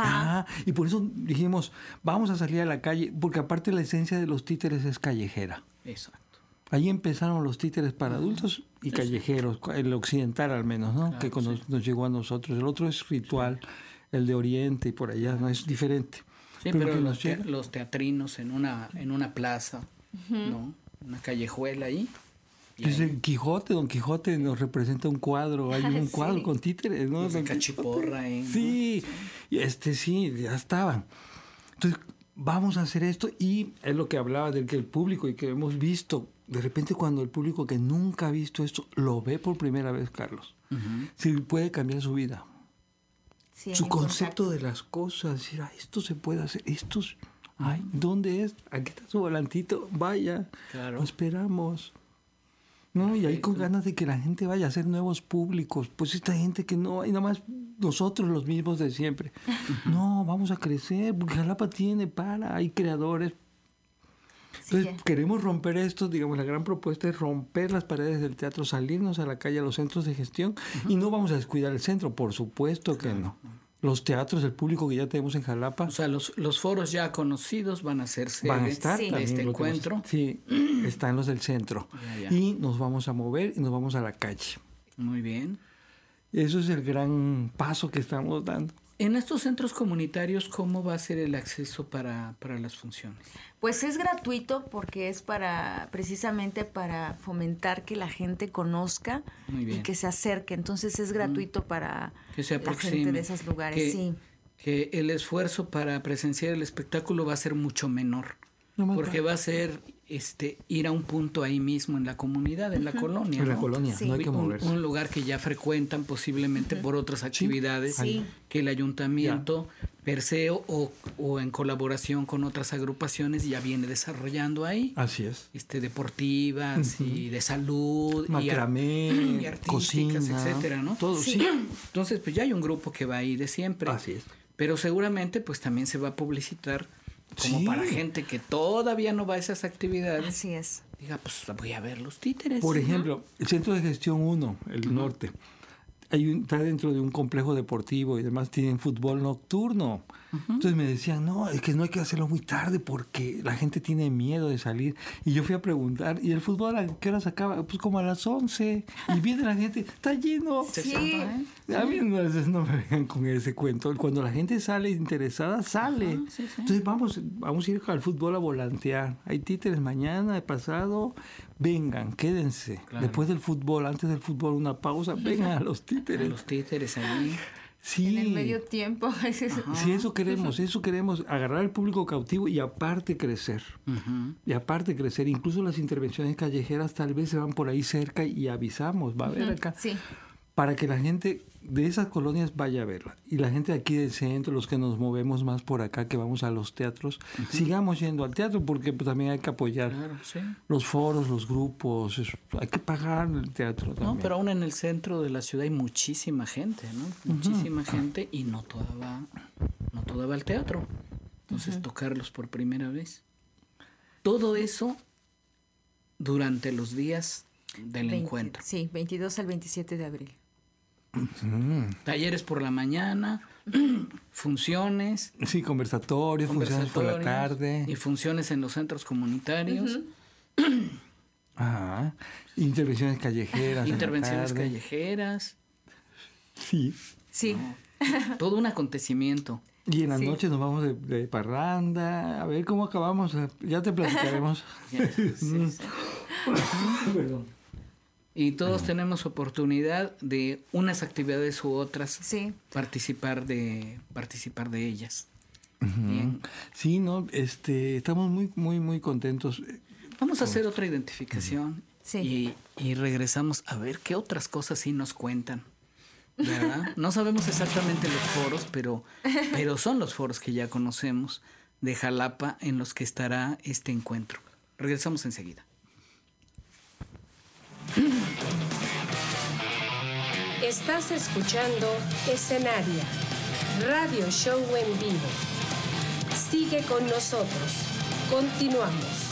Y por eso dijimos, vamos a salir a la calle, porque aparte la esencia de los títeres es callejera. Exacto. Ahí empezaron los títeres para adultos y callejeros, el occidental al menos, ¿no? Claro, que nos llegó a nosotros. El otro es ritual, el de Oriente y por allá, ¿no? Es diferente. Sí, pero los teatrinos en una plaza, ¿no? Una callejuela ahí. Es el Quijote, Don Quijote nos representa un cuadro, hay un cuadro con títeres, ¿no? Don Cachiporra, ¿no? Sí, y ya estaban. Entonces, vamos a hacer esto y es lo que hablaba del que el público y que hemos visto, de repente cuando el público que nunca ha visto esto lo ve por primera vez, Carlos, sí puede cambiar su vida. Sí, su concepto de las cosas, decir, esto se puede hacer, ¿dónde es? Aquí está su volantito, vaya, lo esperamos. No, y ahí con ganas de que la gente vaya a hacer nuevos públicos, pues esta gente que no, hay nada más nosotros los mismos de siempre. No, vamos a crecer, porque Jalapa hay creadores. Entonces queremos romper esto, digamos, la gran propuesta es romper las paredes del teatro, salirnos a la calle, a los centros de gestión, y no vamos a descuidar el centro, por supuesto que no. Los teatros, el público que ya tenemos en Jalapa. O sea, los foros ya conocidos van a ser sede van a estar de este encuentro. Sí, están los del centro. Y nos vamos a mover y nos vamos a la calle. Muy bien. Eso es el gran paso que estamos dando. En estos centros comunitarios, ¿cómo va a ser el acceso para las funciones? Pues es gratuito porque es precisamente para fomentar que la gente conozca y que se acerque. Entonces es gratuito para que se la gente de esos lugares. Que el esfuerzo para presenciar el espectáculo va a ser mucho menor. Porque va a ser ir a un punto ahí mismo en la comunidad, en la colonia. En la colonia, no hay que moverse. Un lugar que ya frecuentan posiblemente por otras actividades que el ayuntamiento per se o en colaboración con otras agrupaciones ya viene desarrollando ahí. Así es. Deportivas y de salud macramé, y artísticas, cocina, etcétera, ¿no? Todo, sí. Entonces, pues ya hay un grupo que va ahí de siempre. Así es. Pero seguramente pues también se va a publicitar como para gente que todavía no va a esas actividades. Así es. Diga, pues voy a ver los títeres. Por ejemplo, el Centro de Gestión 1, el norte, está dentro de un complejo deportivo y además tienen fútbol nocturno. Entonces me decían, no, es que no hay que hacerlo muy tarde porque la gente tiene miedo de salir. Y yo fui a preguntar, ¿y el fútbol a qué hora se acaba? Pues como a las 11. Y viene la gente, está lleno. Sí. A mí no me vengan con ese cuento. Cuando la gente sale interesada, sale. Entonces vamos a ir al fútbol a volantear. Hay títeres mañana, pasado. Vengan, quédense. Claro. Después del fútbol, antes del fútbol, una pausa. Vengan a los títeres. A los títeres ahí. Sí. En el medio tiempo. Sí, eso queremos, agarrar al público cautivo y aparte crecer. Incluso las intervenciones callejeras tal vez se van por ahí cerca y avisamos, va a haber acá. Sí. Para que la gente de esas colonias vaya a verla. Y la gente aquí del centro, los que nos movemos más por acá, que vamos a los teatros, sigamos yendo al teatro porque pues, también hay que apoyar los foros, los grupos. Hay que pagar el teatro también. No, pero aún en el centro de la ciudad hay muchísima gente, ¿no? Muchísima gente y no toda va al teatro. Entonces tocarlos por primera vez. Todo eso durante los días del encuentro. Sí, 22 al 27 de abril. Talleres por la mañana, funciones. Sí, conversatorios, funciones por la tarde. Y funciones en los centros comunitarios. Intervenciones callejeras. Intervenciones callejeras. Sí. Sí. No, todo un acontecimiento. Y en la noche nos vamos de parranda. A ver cómo acabamos. Ya te platicaremos. Perdón. Y todos tenemos oportunidad de unas actividades u otras participar de ellas. Bien. Sí, no, estamos muy, muy, muy contentos. Vamos a hacer otra identificación y regresamos a ver qué otras cosas sí nos cuentan, ¿verdad? No sabemos exactamente los foros, pero son los foros que ya conocemos de Jalapa en los que estará este encuentro. Regresamos enseguida. Estás escuchando Escenaria, radio show en vivo. Sigue con nosotros. Continuamos.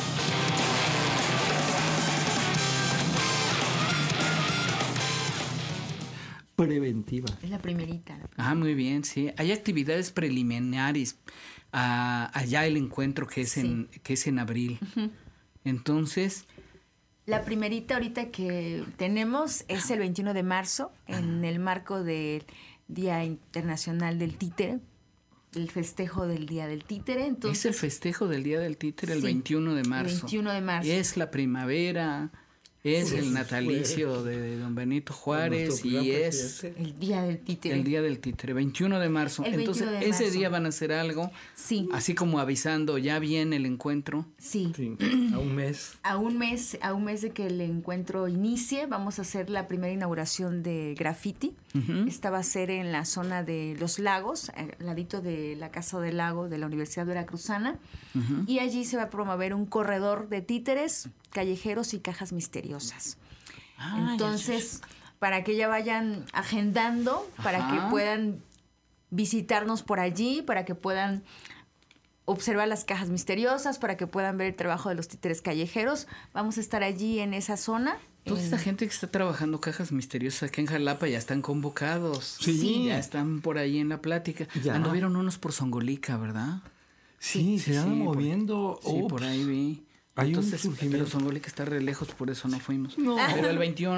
Preventiva. Es la primerita. Muy bien, sí. Hay actividades preliminares allá el encuentro que es en abril. Entonces, la primerita ahorita que tenemos es el 21 de marzo, en el marco del Día Internacional del Títere, el festejo del Día del Títere. Entonces, es el festejo del Día del Títere el 21 de marzo. El 21 de marzo. Es la primavera, es el natalicio de don Benito Juárez y es el Día del Títere. El Día del Títere, 21 de marzo. Entonces, ese día van a hacer algo, así como avisando, ya viene el encuentro. Sí. A un mes. A un mes de que el encuentro inicie, vamos a hacer la primera inauguración de graffiti. Esta va a ser en la zona de Los Lagos, al ladito de la Casa del Lago de la Universidad Veracruzana. Y allí se va a promover un corredor de títeres, callejeros y cajas misteriosas. Entonces, para que ya vayan agendando, para que puedan visitarnos por allí, para que puedan observar las cajas misteriosas, para que puedan ver el trabajo de los títeres callejeros. Vamos a estar allí en esa zona. Toda esta gente que está trabajando cajas misteriosas aquí en Jalapa ya están convocados. Sí. Ya están por ahí en la plática. Anduvieron unos por Songolica, ¿verdad? Sí, se van moviendo. Por ahí vi. Entonces, pero Songolica está re lejos, por eso no fuimos. Pero el 21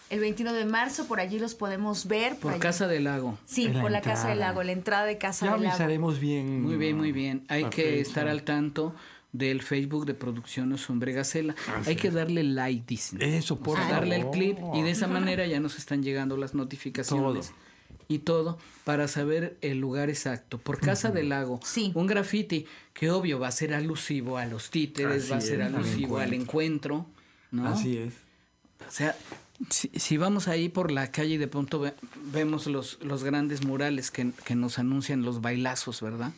El 21 de marzo, por allí los podemos ver. Por Casa del Lago. Sí, por la Casa del Lago, la entrada de Casa del Lago. Ya avisaremos bien. Muy bien, muy bien. Hay que estar al tanto del Facebook de Producciones Hombre Gacela. Hay que darle like, dicen. Eso, por favor. Darle el clip y de esa manera ya nos están llegando las notificaciones. Y todo para saber el lugar exacto. Por Casa del Lago, un graffiti que obvio va a ser alusivo a los títeres, va a ser alusivo al encuentro, ¿no? Así es. O sea, si vamos ahí por la calle y de pronto vemos los grandes murales que nos anuncian los bailazos, ¿verdad?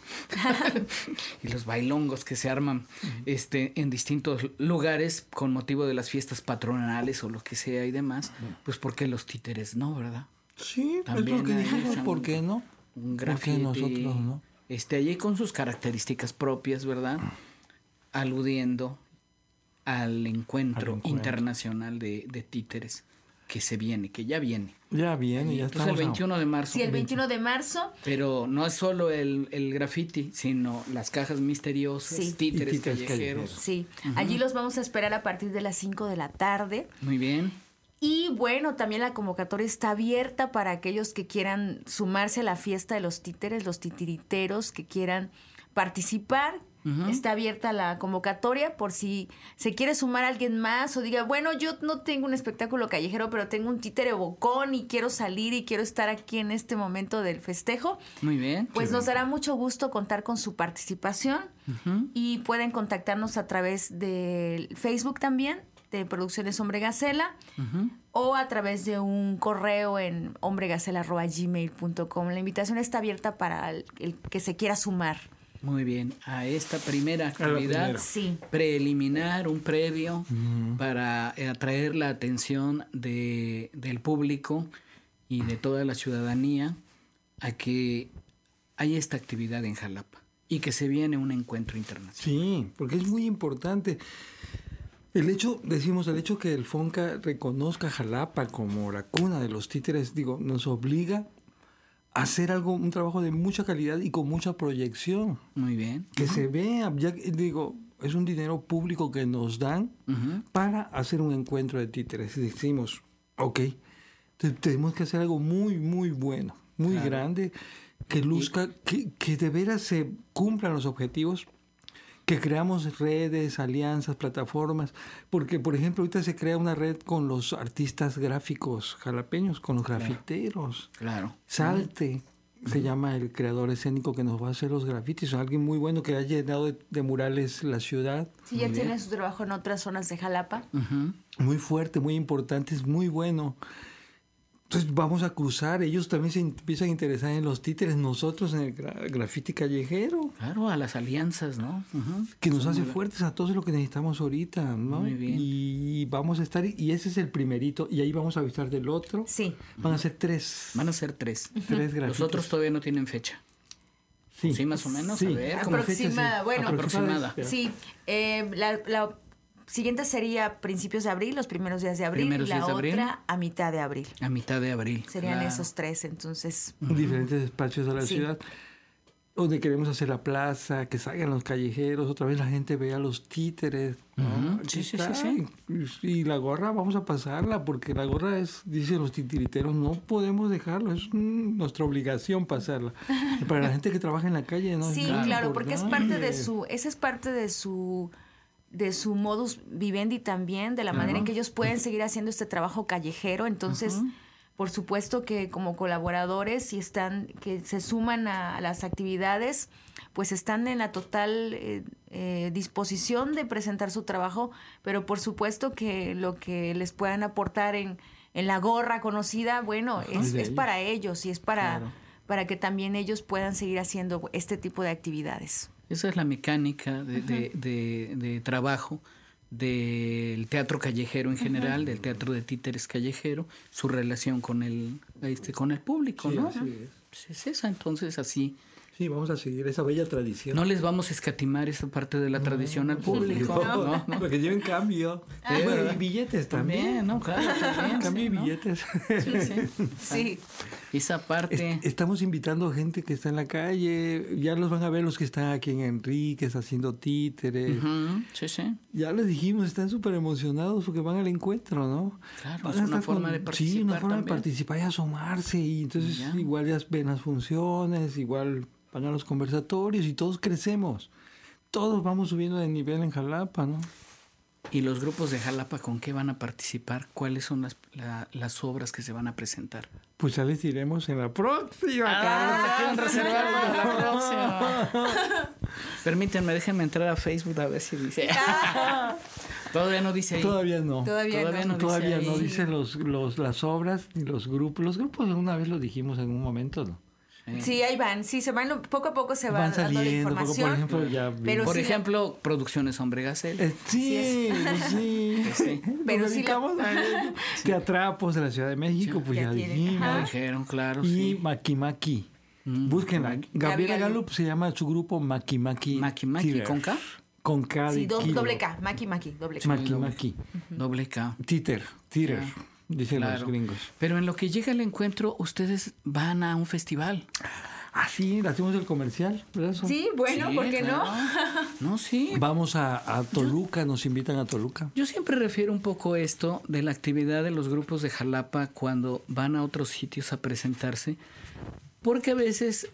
Y los bailongos que se arman en distintos lugares con motivo de las fiestas patronales o lo que sea y demás, pues porque los títeres no, ¿verdad? Sí, también es lo que dijimos, ¿por qué no? Un graffiti, ¿por qué nosotros no? Allí con sus características propias, ¿verdad? Aludiendo al encuentro internacional de títeres que se viene, que ya viene. Ya viene, ya Entonces el 21 de marzo. Sí, el 21 de marzo. Pero no es solo el graffiti, sino las cajas misteriosas, títeres callejeros. Sí, allí los vamos a esperar a partir de las 5 de la tarde. Muy bien. Y bueno, también la convocatoria está abierta para aquellos que quieran sumarse a la fiesta de los títeres, los titiriteros que quieran participar. Está abierta la convocatoria por si se quiere sumar a alguien más o diga, bueno, yo no tengo un espectáculo callejero, pero tengo un títere bocón y quiero salir y quiero estar aquí en este momento del festejo. Muy bien. Pues nos dará mucho gusto contar con su participación y pueden contactarnos a través del Facebook también, de Producciones Hombre Gacela, o a través de un correo en hombregacela@gmail.com. La invitación está abierta para el que se quiera sumar. Muy bien, a esta primera actividad preliminar, un previo para atraer la atención del público y de toda la ciudadanía a que hay esta actividad en Jalapa y que se viene un encuentro internacional. Sí, porque es muy importante. El hecho que el FONCA reconozca a Jalapa como la cuna de los títeres, nos obliga a hacer un trabajo de mucha calidad y con mucha proyección. Muy bien. Que se vea, es un dinero público que nos dan para hacer un encuentro de títeres. Y decimos, ok, tenemos que hacer algo muy, muy bueno, muy grande, que luzca, que de veras se cumplan los objetivos, que creamos redes, alianzas, plataformas, porque por ejemplo ahorita se crea una red con los artistas gráficos jalapeños, con los grafiteros. Claro. Salte, se llama el creador escénico que nos va a hacer los grafitis, alguien muy bueno que ha llenado de murales la ciudad. Sí, ya tiene su trabajo en otras zonas de Jalapa. Muy fuerte, muy importante, es muy bueno. Entonces vamos a cruzar, ellos también se empiezan a interesar en los títeres, nosotros en el grafiti callejero. Claro, a las alianzas, ¿no? Que nos hace fuertes a todos lo que necesitamos ahorita, ¿no? Muy bien. Y vamos a estar, y ese es el primerito, y ahí vamos a avisar del otro. Sí. Van a ser 3. Van a ser 3. 3 grafitis. Los otros todavía no tienen fecha. Sí, más o menos, sí. A ver. Aproximada, Aproximada. Sí, la siguiente sería principios de abril, los primeros días de abril, y la otra a mitad de abril. A mitad de abril. Serían esos 3, entonces. Diferentes espacios de la ciudad, donde queremos hacer la plaza, que salgan los callejeros, otra vez la gente vea los títeres. ¿no? Sí. Y la gorra vamos a pasarla, porque la gorra dicen los titiriteros, no podemos dejarlo, es nuestra obligación pasarla. Para la gente que trabaja en la calle, ¿no? Sí, claro, porque esa es parte de su modus vivendi también, de la manera en que ellos pueden seguir haciendo este trabajo callejero. Entonces, por supuesto que como colaboradores que se suman a las actividades, pues están en la total disposición de presentar su trabajo, pero por supuesto que lo que les puedan aportar en la gorra conocida, bueno, es para ellos y es para que también ellos puedan seguir haciendo este tipo de actividades. Esa es la mecánica de trabajo del teatro callejero en general, del teatro de títeres callejero, su relación con el público, ¿no? Así es esa, entonces así Sí, vamos a seguir esa bella tradición. No les vamos a escatimar esa parte de la tradición al público. No. Porque lleven cambio. Bueno, y billetes también. ¿no? Claro, también. Cambio y ¿no? billetes. Sí. Esa parte. Estamos invitando gente que está en la calle. Ya los van a ver los que están aquí en Enríquez haciendo títeres. Sí. Ya les dijimos, están súper emocionados porque van al encuentro, ¿no? Claro, es una forma de participar. Sí, una forma también. de participar y asomarse. Y entonces igual ya ven las funciones, igual van a los conversatorios y todos crecemos. Todos vamos subiendo de nivel en Jalapa, ¿no? ¿Y los grupos de Jalapa con qué van a participar? ¿Cuáles son las obras que se van a presentar? Pues ya les diremos en la próxima. Quieren reservar para la próxima. Permítanme, déjenme entrar a Facebook a ver si dice. Todavía no dice ahí. Todavía no. Todavía no. Todavía no dice las obras ni los grupos. Los grupos una vez lo dijimos en un momento, ¿no? Sí, ahí van. Sí, poco a poco se van dando la saliendo. información. Por ejemplo, ya pero Por sí, ejemplo, Producciones Hombre Gacel. sí. Pero Nos sí dedicamos a Teatrapos de la Ciudad de México, pues ya tienen. dijimos. Ya dijeron, claro, Y sí. Maki Maki. Búsquenla. Gabriela Gallup se llama su grupo Maki Maki. Maki Maki, Theater. ¿con K? Con K de Sí, kilo. doble K. Maki, doble K. Maki Maki. Doble K. Theater. Dicen los gringos. Pero en lo que llega el encuentro, ustedes van a un festival. Ah, sí, le hacemos el comercial, ¿verdad? Sí, bueno, Sí, ¿por qué claro. No, sí. Vamos a Toluca, nos invitan a Toluca. Yo siempre refiero un poco esto de la actividad de los grupos de Jalapa cuando van a otros sitios a presentarse, porque a veces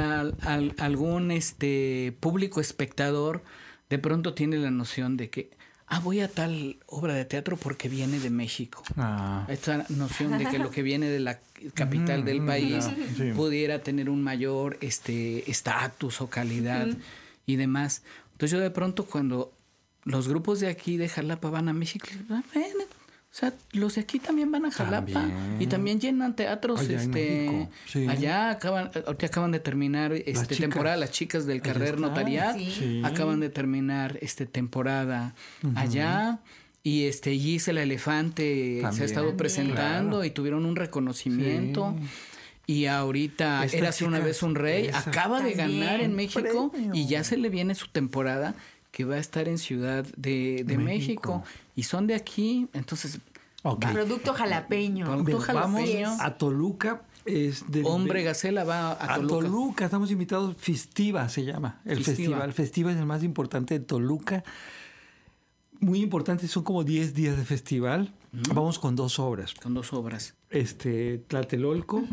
algún público espectador de pronto tiene la noción de que voy a tal obra de teatro porque viene de México. Esta noción de que lo que viene de la capital del país sí. pudiera tener un mayor estatus o calidad y demás. Entonces yo de pronto cuando los grupos de aquí de Jalapa van a México, o sea, los de aquí también van a Jalapa y también llenan teatros. Allá en México, sí. Allá ahorita acaban de terminar temporada, las chicas del Carrer Notariat acaban de terminar temporada allá. Y Gisela Elefante también, se ha estado presentando y tuvieron un reconocimiento. Sí. Y ahorita Érase una vez un rey, acaba de ganar en México y ya se le viene su temporada que va a estar en Ciudad de México. Y son de aquí, entonces... Okay. Producto jalapeño. Vamos a Toluca. Hombre Gacela va a Toluca. A Toluca, estamos invitados. Festiva se llama el festival. Festiva es el más importante de Toluca. Muy importante, son como 10 días de festival. Vamos con 2 obras. Con 2 obras. Tlatelolco,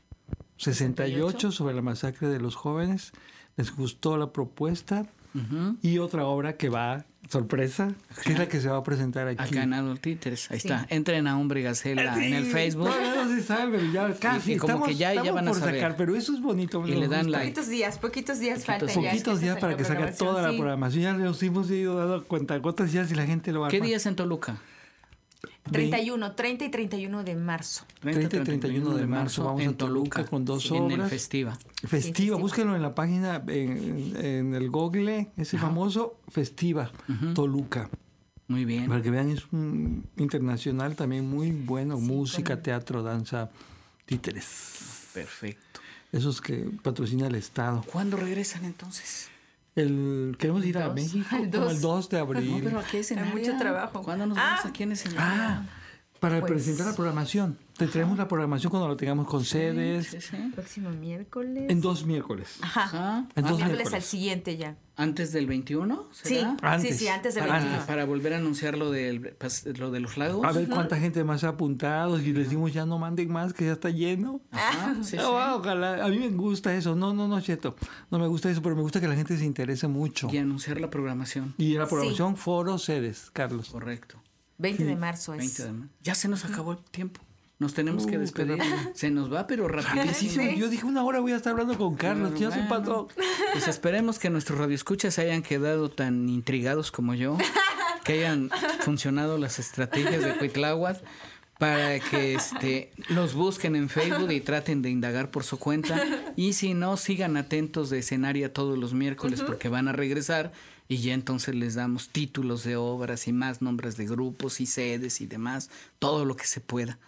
68, sobre la masacre de los jóvenes. Les gustó la propuesta. Y otra obra que va, sorpresa, que es la que se va a presentar aquí. Acá en Adult Títeres. Ahí está. Entren a Hombre Gacela en el Facebook. No se sabe, pero ya casi. Y como que ya van a por saber. sacar, pero eso es bonito. Y le dan like. Poquitos días faltan. Poquitos días para que salga toda la programación. Ya nos hemos ido dando cuentagotas ya si la gente lo va a... ¿Qué días en Toluca? 30 y 31 de marzo. 30 y 31 de marzo vamos en a Toluca con 2 obras. En el Festiva. Festiva, búsquenlo en la página, en el Google, ese famoso Festiva, Toluca. Muy bien. Para que vean, es un internacional también muy bueno, música, teatro, danza, títeres. Perfecto. Esos que patrocina el Estado. ¿Cuándo regresan entonces? Queremos ir a México como el 2 de abril. No, pero aquí es escenario. Hay mucho trabajo. ¿Cuándo nos vamos aquí en escenario? Para presentar la programación. Te traemos la programación cuando lo tengamos con sedes. Próximo miércoles. En 2 miércoles. En 2 miércoles al siguiente ya. ¿Antes del 21? ¿será? Sí, antes. Sí, antes del 21. Para volver a anunciar lo de los lagos. A ver cuánta gente más ha apuntado. Y les decimos ya no manden más, que ya está lleno. Ojalá. A mí me gusta eso. No, Cheto. No me gusta eso, pero me gusta que la gente se interese mucho. Y anunciar la programación. Y la programación, foro, sedes, Carlos. Correcto. 20 de marzo es. 20 de marzo. Ya se nos acabó el tiempo. Nos tenemos que despedir. Se nos va, pero rapidísimo. Yo dije 1 hora voy a estar hablando con Carlos. Ya soy patrón. Pues esperemos que nuestros radioescuchas se hayan quedado tan intrigados como yo, que hayan funcionado las estrategias de Cuitláhuac para que los busquen en Facebook y traten de indagar por su cuenta. Y si no, sigan atentos de Escenaria todos los miércoles porque van a regresar y ya entonces les damos títulos de obras y más nombres de grupos y sedes y demás, todo lo que se pueda.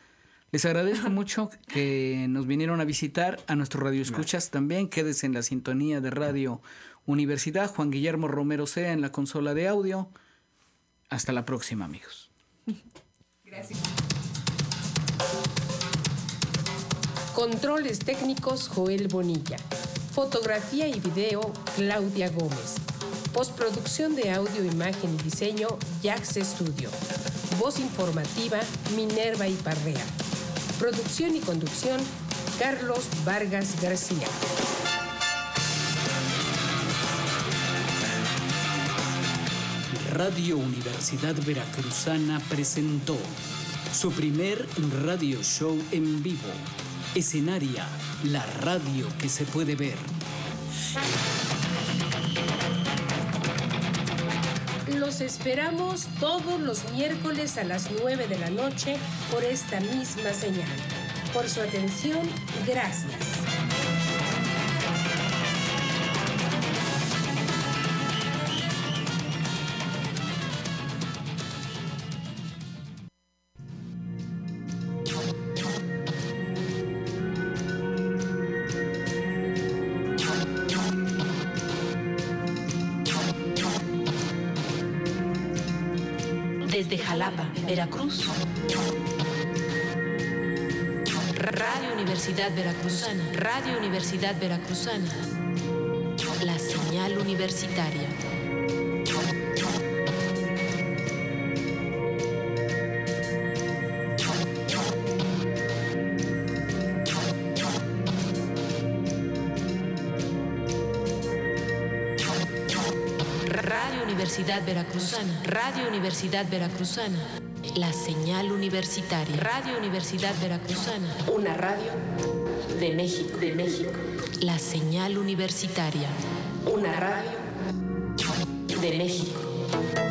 Les agradezco mucho que nos vinieron a visitar, a nuestros radioescuchas también. Quédese en la sintonía de Radio Universidad. Juan Guillermo Romero Sea en la consola de audio. Hasta la próxima, amigos. Gracias. Controles técnicos Joel Bonilla. Fotografía y video Claudia Gómez. Postproducción de audio, imagen y diseño Jax Studio. Voz informativa Minerva Iparrea. Producción y conducción Carlos Vargas García. Radio Universidad Veracruzana presentó su primer radio show en vivo. Escenaria, la radio que se puede ver. Los esperamos todos los miércoles a las 9 de la noche por esta misma señal. Por su atención, gracias. Desde Jalapa, Veracruz. Radio Universidad Veracruzana. Radio Universidad Veracruzana. La señal universitaria. Radio Universidad Veracruzana. Radio Universidad Veracruzana. La señal universitaria. Radio Universidad Veracruzana. Una radio de México, de México. La señal universitaria. Una radio de México.